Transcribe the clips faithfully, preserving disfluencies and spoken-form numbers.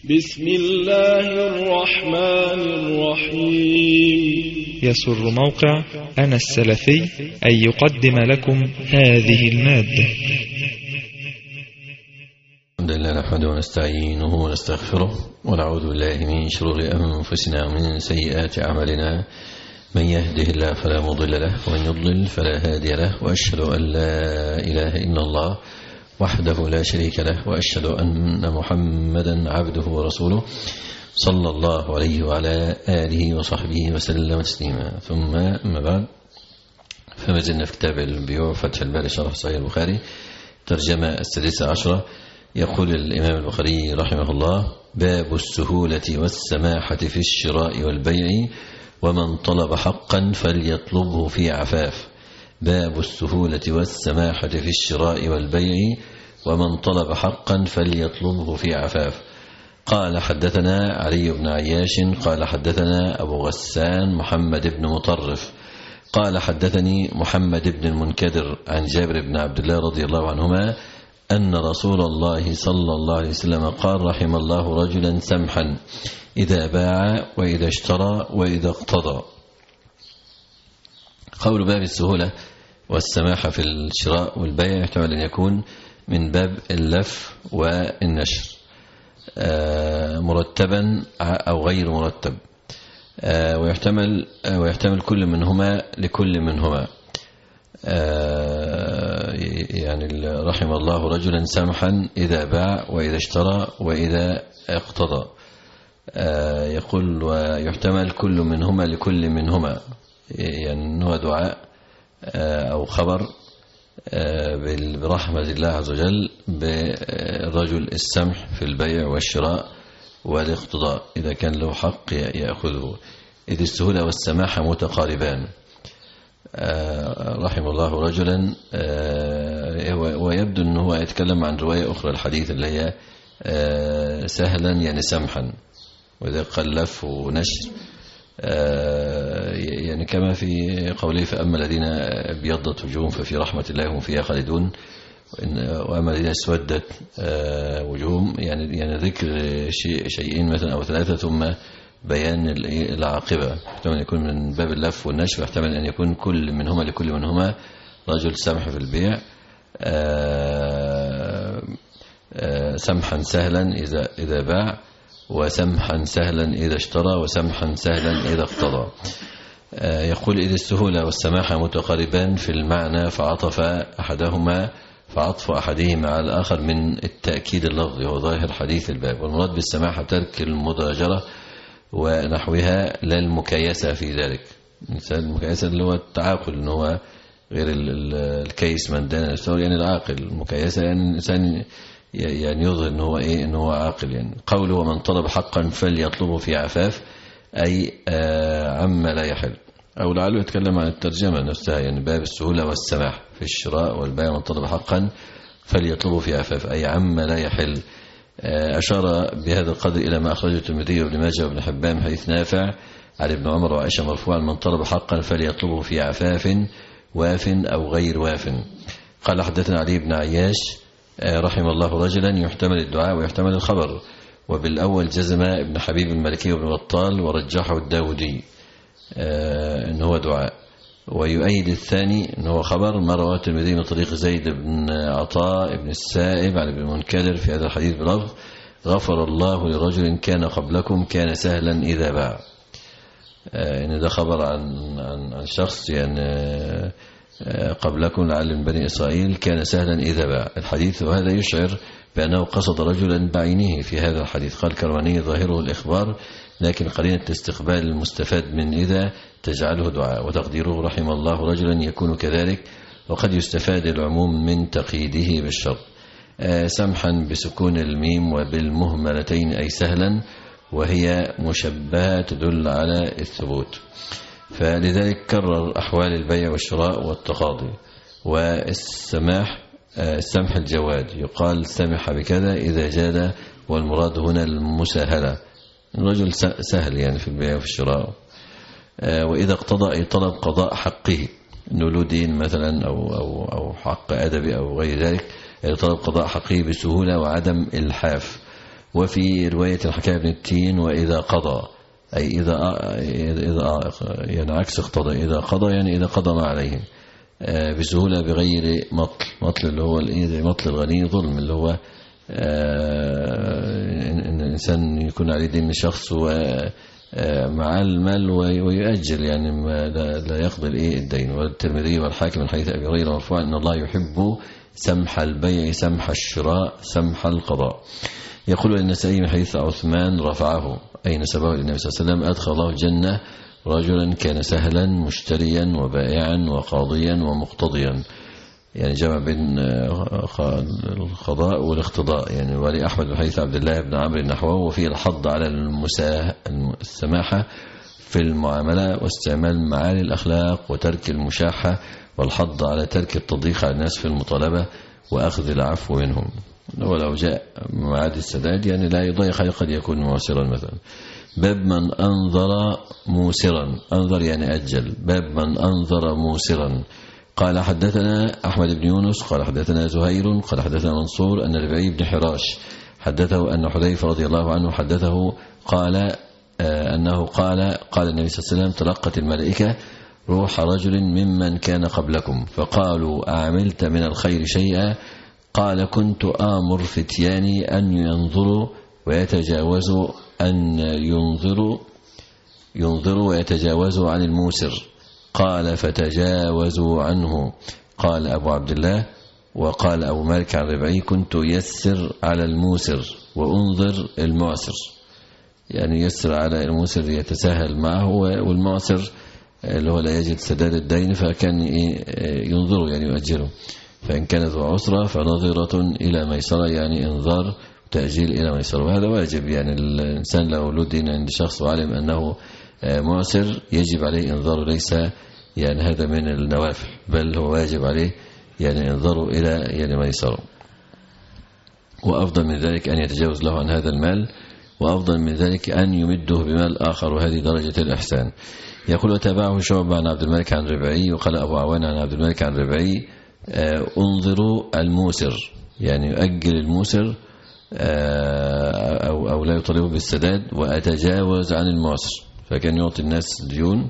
بسم الله الرحمن الرحيم. يسر موقع أنا السلفي أن يقدم لكم هذه المادة. الحمد لله نحمده ونستعينه ونستغفره ونعوذ بالله من شرور أنفسنا ومن سيئات أعمالنا. من يهده الله فلا مضل له ومن يضلل فلا هادي له، وأشهد أن لا إله إلا الله وحده لا شريك له، وأشهد أن محمدا عبده ورسوله صلى الله عليه وعلى آله وصحبه وسلم تسليما. ثم أما بعد، فما زلنا في كتاب البيوع فتح الباري شرح صحيح البخاري ترجمة السادسة عشرة. يقول الإمام البخاري رحمه الله: باب السهولة والسماحة في الشراء والبيع، ومن طلب حقا فليطلبه في عفاف. باب السهولة والسماحة في الشراء والبيع، ومن طلب حقا فليطلبه في عفاف. قال حدثنا علي بن عياش قال حدثنا أبو غسان محمد بن مطرف قال حدثني محمد بن المنكدر عن جابر بن عبد الله رضي الله عنهما أن رسول الله صلى الله عليه وسلم قال: رحم الله رجلا سمحا إذا باع وإذا اشترى وإذا اقتضى. قول باب السهولة والسماحة في الشراء والبيع يحتمل أن يكون من باب اللف والنشر، مرتبا أو غير مرتب، ويحتمل ويحتمل كل منهما لكل منهما. يعني رحم الله رجلا سمحا إذا باع وإذا اشترى وإذا اقتضى. يقول ويحتمل كل منهما لكل منهما، يعني هو دعاء أو خبر برحمة الله عز وجل بالرجل السمح في البيع والشراء والاقتضاء إذا كان له حق يأخذه، إذ السهولة والسماحة متقاربان. رحم الله رجلا، ويبدو أنه يتكلم عن رواية أخرى الحديث اللي هي سهلا يعني سمحا، وإذا قال لف ونشر يعني كما في قوله: فأما الذين ابيضت وجوههم ففي رحمة الله هم فيها خالدون، وأما الذين اسودت وجوههم، يعني يعني ذكر شيء شيئين مثلا أو ثلاثة ثم بيان العاقبة. يحتمل أن يكون من باب اللف والنشر، يحتمل أن يكون كل منهما لكل منهما رجل سمح في البيع، سمحا سهلا إذا إذا باع، وسمحا سهلا إذا اشترى، وسمحا سهلا إذا اقتضى. يقول: إذ السهولة والسماحة متقاربان في المعنى، فعطف أحدهما فعطف أحدهما على الآخر من التأكيد اللفظي، وهو ظاهر حديث الباب. والمراد بالسماحة ترك المضاجرة ونحوها، لا المكايسة في ذلك. مثال المكايسة اللي هو التعاقل، إن هو غير الكيس من دان نفسه، يعني العاقل. المكايسة يعني الإنسان يعني يظهر إن هو إيه، إن هو عاقل. يعني قوله: ومن طلب حقا فليطلبه في عفاف، أي عما لا يحل. أو لعله يتكلم عن الترجمة نفسها، يعني باب السهولة والسماح في الشراء والبيع، من طلب حقا فليطلبه في عفاف، أي عما لا يحل. أشار بهذا القدر إلى ما أخرجه الترمذي وابن ماجه وابن حبان من حديث نافع عن ابن عمر وعائشة مرفوعا: من طلب حقا فليطلبه في عفاف واف أو غير واف. قال حدثنا علي بن عياش رحم الله رجلا، يحتمل الدعاء ويحتمل الخبر. وبالأول جزم ابن حبيب المالكي وابن بطال ورجحه الداودي إن هو دعاء، ويؤيد الثاني إن هو خبر ما رواه الترمذي من طريق زيد بن عطاء بن السائب عن ابن المنكدر في هذا الحديث بلفظ: غفر الله لرجل كان قبلكم كان سهلا إذا باع. إن ده خبر عن عن عن شخص يعني قبلكم لعل من بني إسرائيل كان سهلا إذا باع الحديث. وهذا يشعر بأنه قصد رجلا بعينه في هذا الحديث. قال كرماني: ظاهره الإخبار، لكن قرينة استقبال المستفاد من إذا تجعله دعاء، وتقديره رحم الله رجلا يكون كذلك. وقد يستفاد العموم من تقييده بالشرط. سمحا بسكون الميم وبالمهملتين أي سهلا، وهي مشبهة تدل على الثبوت، فلذلك كرر أحوال البيع والشراء والتقاضي. والسماح السمح الجواد، يقال سمح بكذا إذا جاد، والمراد هنا المساهلة، الرجل سهل يعني في البيع وفي الشراء. وإذا اقتضى أي طلب قضاء حقه، إنه له دين مثلا أو, أو, أو حق أدبي أو غير ذلك، طلب قضاء حقه بسهولة وعدم إلحاف. وفي رواية الحكاية بن التين وإذا قضى، أي إذا إذا يعني عكس اقتضى، إذا قضى يعني إذا قضى ما عليه بسهولة بغير مطل. مطل اللي هو مطل الغني ظلم، اللي هو إن الإنسان يكون عليه دين شخص ومع المال ويؤجل يعني ما لا يقضي الإيه الدين. والترمذي والحاكم من حديث أبي هريرة مرفوعا إن الله يحب سمح البيع سمح الشراء سمح القضاء. يقول النسائي من حديث عثمان رفعه أي نسبه للنبي صلى الله عليه وسلم أدخل الله الجنة رجلا كان سهلا مشتريا وبائعا وقاضيا ومقتضيا، يعني جمع بين القضاء والاقتضاء يعني. ولي أحمد بن حديث عبد الله بن عمرو نحوه، وفيه الحض على السماحة في المعاملة واستعمال معالي الأخلاق وترك المشاحة، والحض على ترك التضييق على الناس في المطالبة وأخذ العفو منهم. ولو جاء معاد السداد يعني لا يضيق قد يكون موسرا مثلا. باب من أنظر موسرا، أنظر يعني أجل. باب من أنظر موسرا. قال حدثنا أحمد بن يونس قال حدثنا زهير قال حدثنا منصور أن ربعي بن حراش حدثه أن حذيفة رضي الله عنه حدثه قال آه أنه قال قال النبي صلى الله عليه وسلم تلقت الملائكة روح رجل ممن كان قبلكم فقالوا أعملت من الخير شيئا؟ قال كنت آمر فتياني أن ينظروا ويتجاوزوا أن ينظروا ينظروا ويتجاوزوا عن الموسر. قال فتجاوزوا عنه. قال أبو عبد الله وقال أبو مالك عن ربعي كنت يسر على الموسر وأنظر المعسر، يعني يسر على الموسر يتساهل معه، والمعسر اللي هو لا يجد سداد الدين فكان ينظره يعني يؤجره. فإن كانت عسرة فنظرة إلى ميسرة، يعني انظار تأجيل إلى ميسرة. وهذا واجب، يعني الإنسان لو له دين عند شخص وعلم أنه معسر يجب عليه انظاره، ليس يعني هذا من النوافل بل هو واجب عليه يعني انظاره إلى يعني ميسرة. وأفضل من ذلك أن يتجاوز له عن هذا المال، وأفضل من ذلك أن يمده بمال آخر، وهذه درجة الإحسان. يقول وتابعه شعبة عن عبد الملك عن ربعي وقال أبو عوان عن عبد الملك عن ربعي انظروا الموسر، يعني يؤجل الموسر أو, أو لا يطالبه بالسداد، وأتجاوز عن المعسر، فكان يعطي الناس ديون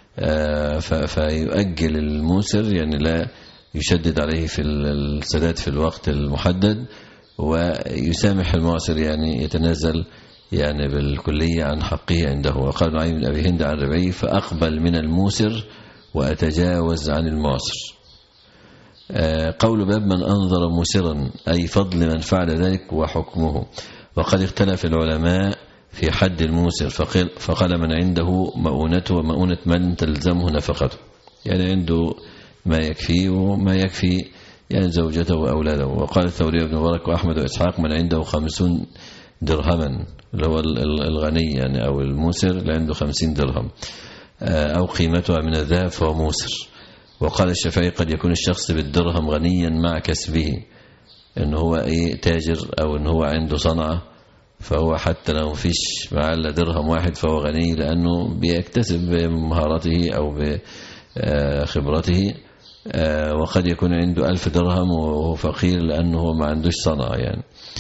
فيؤجل الموسر يعني لا يشدد عليه في السداد في الوقت المحدد، ويسامح المعسر يعني يتنازل يعني بالكلية عن حقه عنده. وقال نعيم بن أبي هند عن ربعي فأقبل من الموسر وأتجاوز عن المعسر. قول باب من أنظر موسرا أي فضل من فعل ذلك وحكمه. وقد اختلف العلماء في حد الموسر، فقال, فقال من عنده مؤونته ومؤونة من تلزمه نفقته، يعني عنده ما يكفي وما يكفي يعني زوجته وأولاده. وقال الثوري بن مبارك وأحمد وإسحاق من عنده خمسون درهما، اللي هو الغني يعني أو الموسر اللي عنده خمسين درهم أو قيمتها من الذهب فهو موسر. وقال الشافعي قد يكون الشخص بالدرهم غنيا مع كسبه، إن هو إيه تاجر أو إن هو عنده صنعة، فهو حتى لو فيش معاه إلا درهم واحد فهو غني لأنه بيكتسب بمهارته أو بخبرته. وقد يكون عنده ألف درهم وهو فقير لأنه هو ما عندوش صنعة يعني.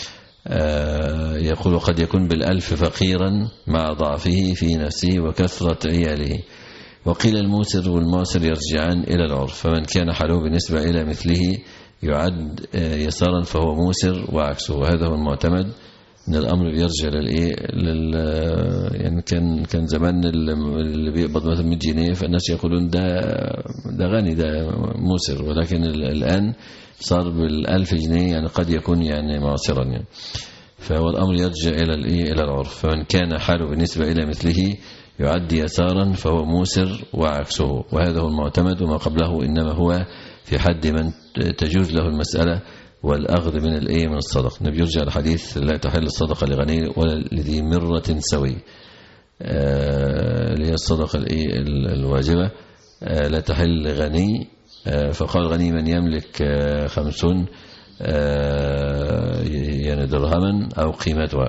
يقول وقد يكون بالألف فقيرا مع ضعفه في نفسه وكثرة عياله. وقيل الموسر والمعسر يرجعان إلى العرف، فمن كان حاله بالنسبة إلى مثله يعد يسارا فهو موسر وعكسه. وهذا هو المعتمد ان الامر بيرجع للايه لل يعني كان كان زمان اللي بيقبض مثلا مية جنيه فالناس يقولون ده ده غني ده موسر، ولكن الان صار بالألف جنيه يعني قد يكون يعني معسرا يعني. فهو الامر يرجع الى الايه الى العرف، فمن كان حاله بالنسبه الى مثله يعد يسارا فهو موسر وعكسه. وهذا هو المعتمد، وما قبله انما هو في حد من تجوز له المساله والأخذ من الإيه من الصدقة. النبي يرجع الحديث لا تحل الصدقة لغني ولا لذي مرة سوي، اللي هي الصدقة الإيه الواجبة لا تحل لغني. فقال غني من يملك خمسون يعني درهما أو قيمتها،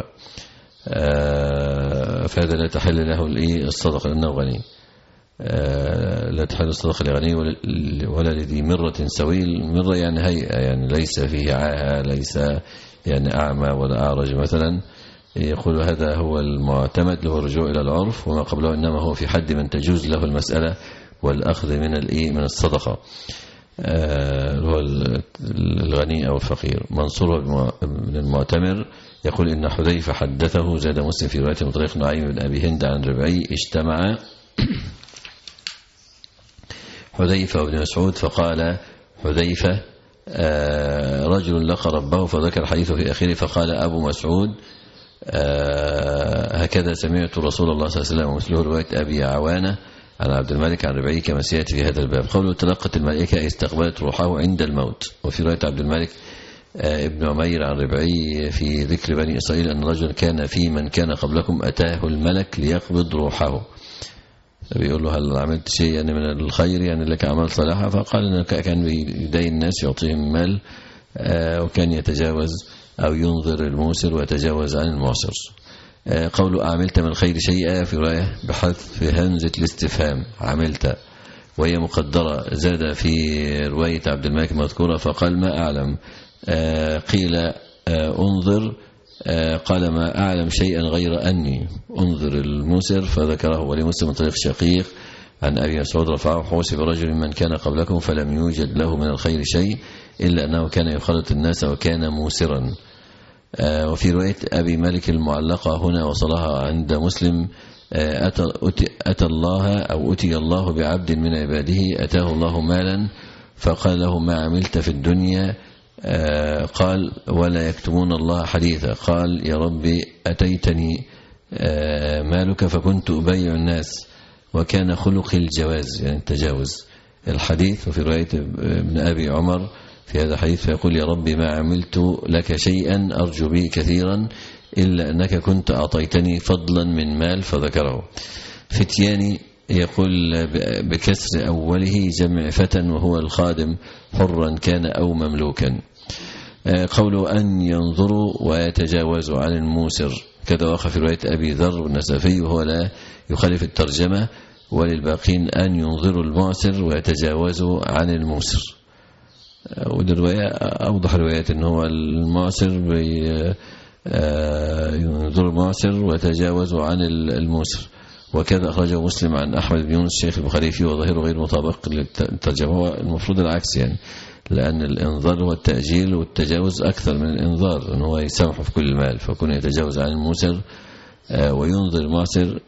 فهذا لا تحل له الإيه الصدقة لأنه غني. لا تحل الصدقة لغني ولا لذي مرة سوي. المرة يعني هيئة، يعني ليس فيه عاهة، ليس يعني أعمى ولا أعرج مثلا، يقول هذا هو المعتمد له الرجوع إلى العرف، وما قبله إنما هو في حد من تجوز له المسألة والأخذ من الإيه من الصدقة، هو الغني أو الفقير. منصور بن المعتمر يقول إن حذيفة حدثه، زاد مسلم في رواية من طريق نعيم بن أبي هند عن ربعي، اجتمع حذيفة وابن مسعود فقال حذيفة رجل لقى ربه، فذكر حديثه في آخره، فقال أبو مسعود هكذا سمعت رسول الله صلى الله عليه وسلم. ومثله رواية أبي عوانة عن عبد الملك عن ربعي كما سيأتي في هذا الباب. قوله تلقت الملائكة استقبلت روحه عند الموت. وفي رواية عبد الملك ابن عمير عن ربعي في ذكر بني إسرائيل أن رجل كان في من كان قبلكم أتاه الملك ليقبض روحه، بيقول له هل عملت شيء يعني من الخير، يعني لك أعمال صالحة؟ فقال أنه كان بيدين الناس يعطيهم مال، وكان يتجاوز أو ينظر الموسر ويتجاوز عن المعسر. قوله أعملت من الخير شيئا في رواية بحذف همزة الاستفهام عملت، وهي مقدرة. زاد في رواية عبد الملك المذكورة فقال ما أعلم، قيل انظر، قال ما أعلم شيئا غير أني انظر الموسر فذكره. ولمسلم من طريق شقيق عن أبي مسعود رفعه حوسب رجل من كان قبلكم فلم يوجد له من الخير شيء إلا أنه كان يخالط الناس وكان موسرا. وفي رواية أبي مالك المعلقة هنا وصلها عند مسلم أتى, أتى الله أو أتي الله بعبد من عباده أتاه الله مالا فقال له ما عملت في الدنيا؟ قال ولا يكتمون الله حديثا. قال يا ربي أتيتني مالك فكنت أبايع الناس وكان خلق الجواز، يعني التجاوز الحديث. وفي رواية ابن أبي عمر في هذا الحديث فيقول يا ربي ما عملت لك شيئا أرجو به كثيرا إلا أنك كنت أعطيتني فضلا من مال فذكره. فتياني يقول بكسر أوله جمع فتى وهو الخادم حرا كان أو مملوكا. قوله أن ينظروا ويتجاوزوا عن الموسر كذا وقع في رواية أبي ذر والنسافي وهو لا يخالف الترجمة. وللباقين أن ينظروا المعسر ويتجاوزوا عن الموسر. والرواية أوضح روايات أنه هو المعسر ينظروا المعسر ويتجاوزوا عن الموسر. وكذا أخرجه مسلم عن أحمد بن يونس الشيخ البخاري فيه وظاهره غير مطابق للترجمة. هو المفروض العكس يعني، لأن الإنظار هو التأجيل والتجاوز أكثر من الإنظار، أنه هو يسامح في كل المال، فكون يتجاوز عن الموسر وينظر المعسر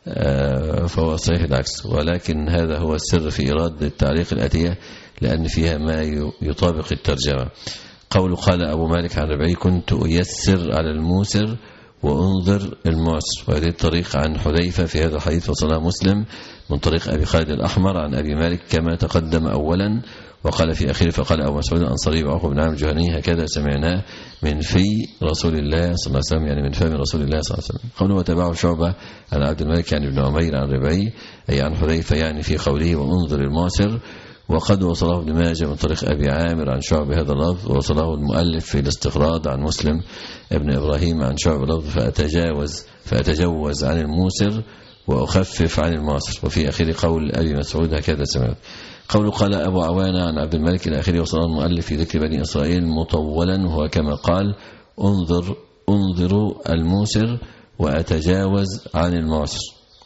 فهو صحيح العكس. ولكن هذا هو السر في إيراد التعليق الآتية لأن فيها ما يطابق الترجمة. قول قال أبو مالك عن ربعي كنت أيسر على الموسر وأنظر المعسر. وهذه الطريق عن حذيفة في هذا الحديث وصلها مسلم من طريق أبي خالد الأحمر عن أبي مالك كما تقدم أولا. وقال في آخره فقال أبو مسعود الأنصاري وعقب بن عامر الجهني هكذا سمعناه من في رسول الله صلى الله عليه وسلم، يعني من فم رسول الله صلى الله عليه وسلم. قوله وتبعه شعبة عن عبد الملك يعني ابن عمير عن ربعي أي عن حذيفة يعني في قوله وأنظر المعسر. وقد وصله ابن ماجه من طريق أبي عامر عن شعب هذا اللفظ، ووصله المؤلف في الاستقراض عن مسلم ابن إبراهيم عن شعب اللفظ فأتجاوز فأتجوز عن الموسر وأخفف عن المعسر. وفي آخر قول أبي مسعود هكذا سمعت. قول قال أبو عوانة عن عبد الملك إلى آخره وصله المؤلف في ذكر بني إسرائيل مطولا وهو كما قال انظر انظروا الموسر وأتجاوز عن المعسر.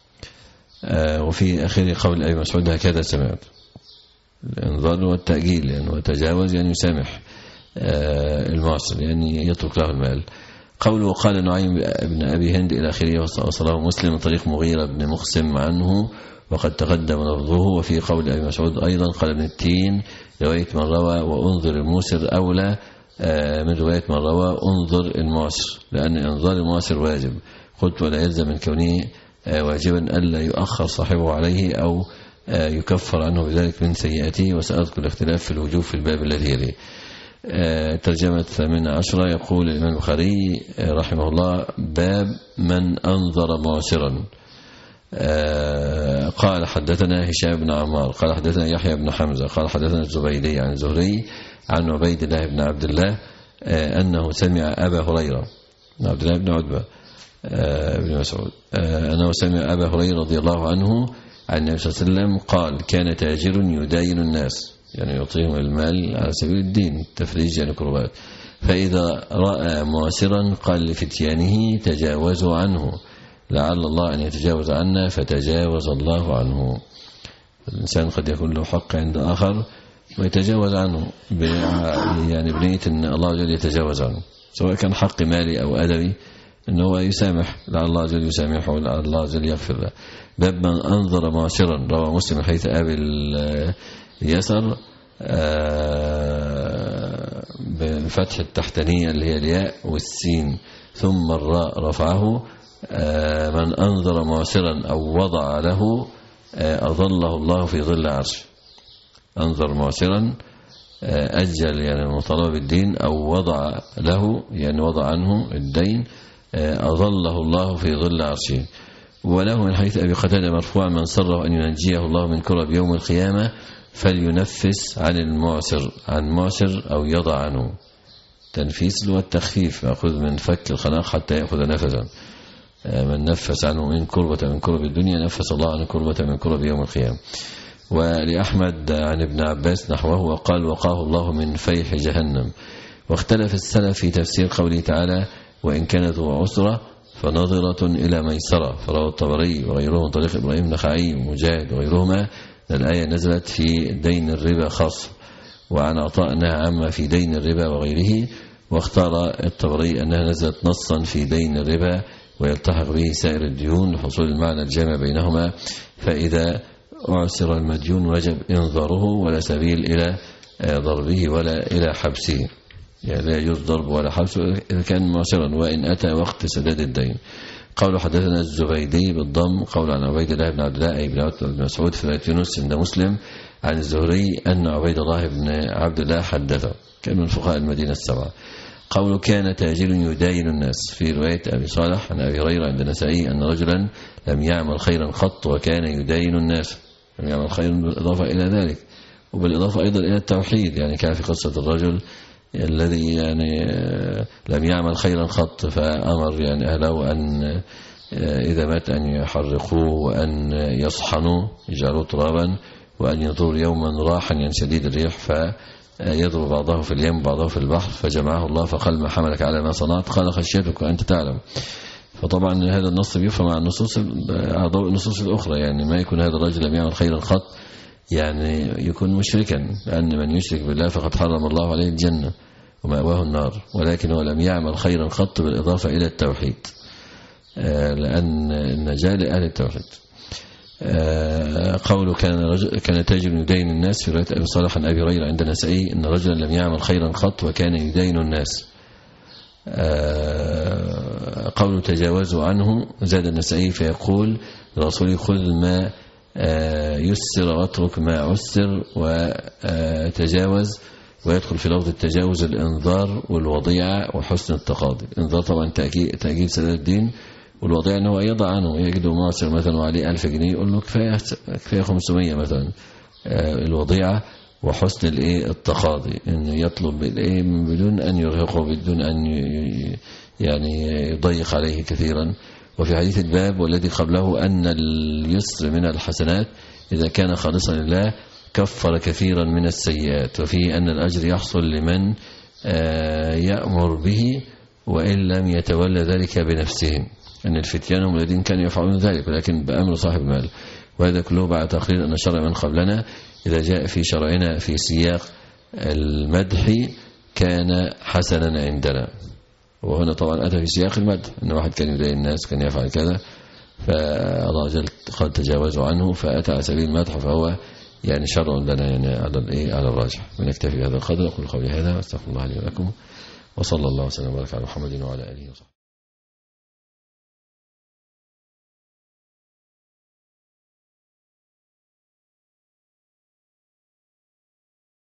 آه وفي آخر قول أبي مسعود هكذا سمعت. الانظار والتأجيل يعني وتجاوز يعني يسامح المعسر يعني يترك له المال. قوله قال نعيم بن أبي هند إلى آخره وصله مسلم من طريق مغيرة بن مخسم عنه وقد تقدم لفظه. وفي قول أبي مسعود أيضا قال ابن التين رواية من روى وأنظر الموسر أولى من رواية من روى أنظر المعسر، لأن إنظار المعسر واجب. قلت ولا يلزم من كونه واجبا ألا يؤخر صاحبه عليه أو يكفر عنه بذلك من سيئاته. وسأذكر الاختلاف في الوجوب في الباب الذي يليه. ترجمة الثامنة عشرة يقول الإمام البخاري رحمه الله باب من أنظر معسرا. قال حدثنا هشام بن عمار قال حدثنا يحيى بن حمزة قال حدثنا الزبيدي عن الزهري عن عبيد الله بن عبد الله أنه سمع أبا هريرة عبد الله بن عتبة بن مسعود أنه سمع أبا هريرة رضي الله عنه عن النبي صلى الله عليه وسلم قال كان تاجر يداين الناس، يعني يعطيهم المال على سبيل الدين تفريج يعني كربات، فإذا رأى معسرا قال لفتيانه تجاوزوا عنه لعل الله أن يتجاوز عنا فتجاوز الله عنه. الإنسان قد يكون له حق عند آخر ويتجاوز عنه يعني بنية أن الله عز وجل يتجاوز عنه، سواء كان حق مالي أو أدبي، أنه يسامح لعل الله عز وجل يسامحه ولعل الله عز وجل يغفر له. باب من أنظر معسرا، روى مسلم من حيث أبي اليسر بفتح التحتانية اللي هي الياء والسين ثم الراء رفعه، من أنظر معسرا أو وضع له أظله الله في ظل عرشه. أنظر معسرا أجل يعني مطالبة بالدين، أو وضع له يعني وضع عنه الدين أظله الله في ظل عرشه. وله من حيث أبي قتادة مرفوعا من سره أن ينجيه الله من كرب يوم القيامة فلينفس عن المعسر، عن معسر أو يضع عنه. تنفيس هو التخفيف، يأخذ من فك الخناق حتى يأخذ نفسا. من نفس عنه من كربة من كرب الدنيا نفس الله عن كربة من كرب يوم القيامة. ولأحمد عن ابن عباس نحوه وقال وقاه الله من فيح جهنم. واختلف السلف في تفسير قوله تعالى وإن كانت عسرة فنظرة إلى ميسرة، فروى الطبري وغيره من طريق إبراهيم النخعي ومجاهد وغيرهما الآية نزلت في دين الربا خاصة، وعن عطاء أنها عامة في دين الربا وغيره. واختار الطبري أنها نزلت نصا في دين الربا ويلتحق به سائر الديون لحصول المعنى الجامع بينهما. فإذا أعسر المديون وجب إنظاره ولا سبيل إلى ضربه ولا إلى حبسه، يعني لا يجوز ضرب ولا حبسه إذا كان معسرا وإن أتى وقت سداد الدين. قول حدثنا الزبيدي بالضم قول عن عبيد الله بن عبد الله بن عتبة بن مسعود في رواية يونس عند مسلم عن الزهري أن عبيد الله بن عبد الله حدثه، كان من فقهاء المدينة السبعة. قول كان تاجر يداين الناس في رواية أبي صالح عن أبي هريرة عند النسائي أن رجلا لم يعمل خيرا قط وكان يداين الناس، لم يعمل خيرا بالإضافة إلى ذلك، وبالإضافة أيضا إلى التوحيد، يعني كان في قصة الرجل الذي يعني لم يعمل خيرا قط فأمر يعني أهله أن إذا مات أن يحرقوه وأن يصحنوه يجعلوه ترابا وأن يضر يوما راحا يعني شديد الريح فيضرب بعضه في اليم بعضه في البحر، فجمعه الله فقال ما حملك على ما صنعت؟ قال خشيتك وأنت تعلم. فطبعا هذا النص بيفهم عن النصوص أعضاء النصوص الأخرى، يعني ما يكون هذا الرجل لم يعمل خيرا قط يعني يكون مشركا، لأن من يشرك بالله فقد حرم الله عليه الجنة ومأواه النار، ولكن هو لم يعمل خيرا قط بالإضافة إلى التوحيد، لأن النجاة لأهل التوحيد. قوله كان كان تاجر يدين الناس في رواية أبي صالح عن أبي هريرة عند النسائي أن رجلا لم يعمل خيرا قط وكان يدين الناس. قوله تجاوزوا عنه زاد النسائي فيقول الرسول خذ ما يسر واترك ما عسر وتجاوز، ويدخل في لفظ التجاوز الانذار والوضيعة وحسن التقاضي. الانذار طبعا تأجيل سداد الدين، والوضيعة أنه يضع عنه، يجده معسر مثلا وعليه ألف جنيه يقول له كفاية كفاية خمسمية مثلا الوضيعة، وحسن الايه التقاضي انه يطلب بالايه بدون ان يرهقه بدون ان يعني يضيق عليه كثيرا. وفي حديث الباب والذي قبله أن اليسر من الحسنات إذا كان خالصا لله كفر كثيرا من السيئات، وفيه أن الأجر يحصل لمن يأمر به وإن لم يتولى ذلك بنفسهم، أن الفتيان هم الذين كانوا يفعلون ذلك ولكن بأمر صاحب المال. وهذا كله بعد تقرير أن شرع من قبلنا إذا جاء في شرعنا في سياق المدح كان حسنا عندنا، وهنا طبعا أتى في سياق المدح أن واحد كان يدعي الناس كان يفعل كذا فالله جل قد تجاوزوا عنه فأتى على سبيل المدح، فهو يعني شرع لنا يعني على الايه على الراجح. ونكتفي بهذا القدر. أقول قولي هذا واستغفر الله لي ولكم، وصلى الله وسلم وبارك على محمد وعلى آله وصحبه.